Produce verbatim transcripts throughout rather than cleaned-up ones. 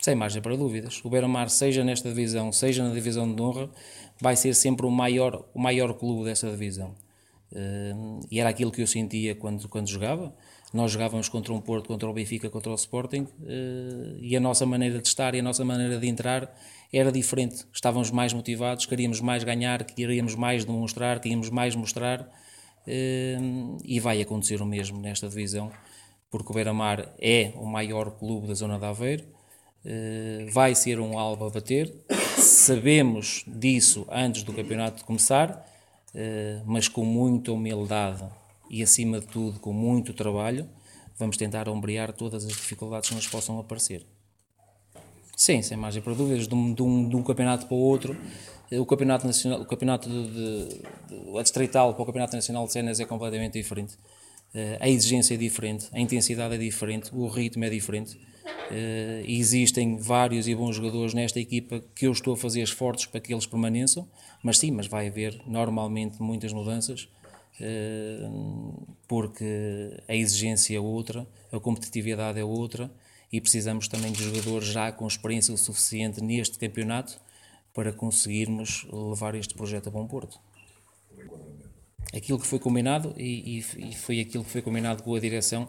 Sem margem para dúvidas. O Beira-Mar, seja nesta divisão, seja na divisão de honra, vai ser sempre o maior, o maior clube dessa divisão. Uh, e era aquilo que eu sentia quando, quando jogava. Nós jogávamos contra um Porto, contra o Benfica, contra o Sporting, uh, e a nossa maneira de estar e a nossa maneira de entrar era diferente. Estávamos mais motivados, queríamos mais ganhar, queríamos mais demonstrar, queríamos mais mostrar, uh, e vai acontecer o mesmo nesta divisão, porque o Beira-Mar é o maior clube da zona de Aveiro, uh, vai ser um alvo a bater, sabemos disso antes do campeonato começar, Uh, mas com muita humildade e, acima de tudo, com muito trabalho, vamos tentar ombrear todas as dificuldades que nos possam aparecer. Sim, sem margem para dúvidas, de um, de um, de um campeonato para o outro, o campeonato nacional, o campeonato de, de, de, a distrital para o campeonato nacional de séniores é completamente diferente. Uh, a exigência é diferente, a intensidade é diferente, o ritmo é diferente. Uh, existem vários e bons jogadores nesta equipa que eu estou a fazer esforços para que eles permaneçam, mas sim, mas vai haver normalmente muitas mudanças, uh, porque a exigência é outra, a competitividade é outra, e precisamos também de jogadores já com experiência o suficiente neste campeonato para conseguirmos levar este projeto a bom porto. Aquilo que foi combinado, e, e, e foi aquilo que foi combinado com a direção,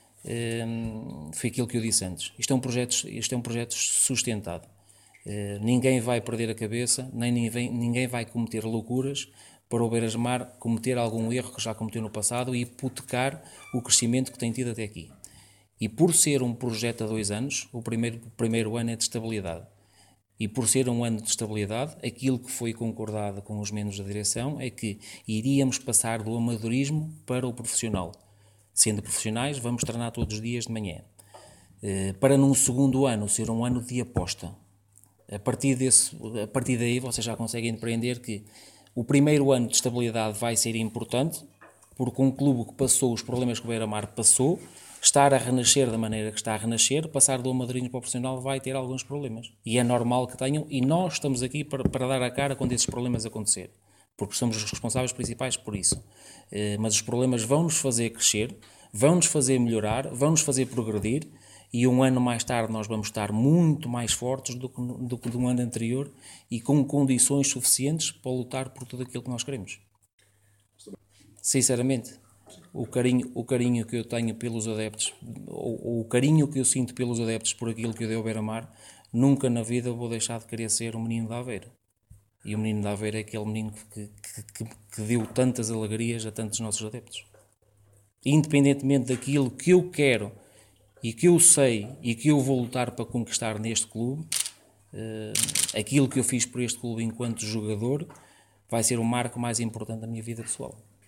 um, foi aquilo que eu disse antes. Isto é um projeto, isto é um projeto sustentado. Uh, ninguém vai perder a cabeça, nem ninguém, ninguém vai cometer loucuras para o Beira-Mar cometer algum erro que já cometeu no passado e hipotecar o crescimento que tem tido até aqui. E por ser um projeto a dois anos, o primeiro, o primeiro ano é de estabilidade. E por ser um ano de estabilidade, aquilo que foi concordado com os membros da direção é que iríamos passar do amadorismo para o profissional. Sendo profissionais, vamos treinar todos os dias de manhã. Para num segundo ano ser um ano de aposta. A partir, desse, a partir daí vocês já conseguem compreender que o primeiro ano de estabilidade vai ser importante, porque um clube que passou os problemas que o Beira-Mar passou, estar a renascer da maneira que está a renascer, passar do amadorismo para o profissional vai ter alguns problemas. E é normal que tenham, e nós estamos aqui para, para dar a cara quando esses problemas acontecerem, porque somos os responsáveis principais por isso. Mas os problemas vão-nos fazer crescer, vão-nos fazer melhorar, vão-nos fazer progredir, e um ano mais tarde nós vamos estar muito mais fortes do que, do que um ano anterior e com condições suficientes para lutar por tudo aquilo que nós queremos. Sinceramente, o carinho, o carinho que eu tenho pelos adeptos, ou, ou o carinho que eu sinto pelos adeptos por aquilo que eu dei ao Beira-Mar, nunca na vida vou deixar de querer ser um menino de Aveiro. E o menino de Aveiro é aquele menino que, que, que, que deu tantas alegrias a tantos nossos adeptos. Independentemente daquilo que eu quero e que eu sei e que eu vou lutar para conquistar neste clube, uh, aquilo que eu fiz por este clube enquanto jogador vai ser o marco mais importante da minha vida pessoal.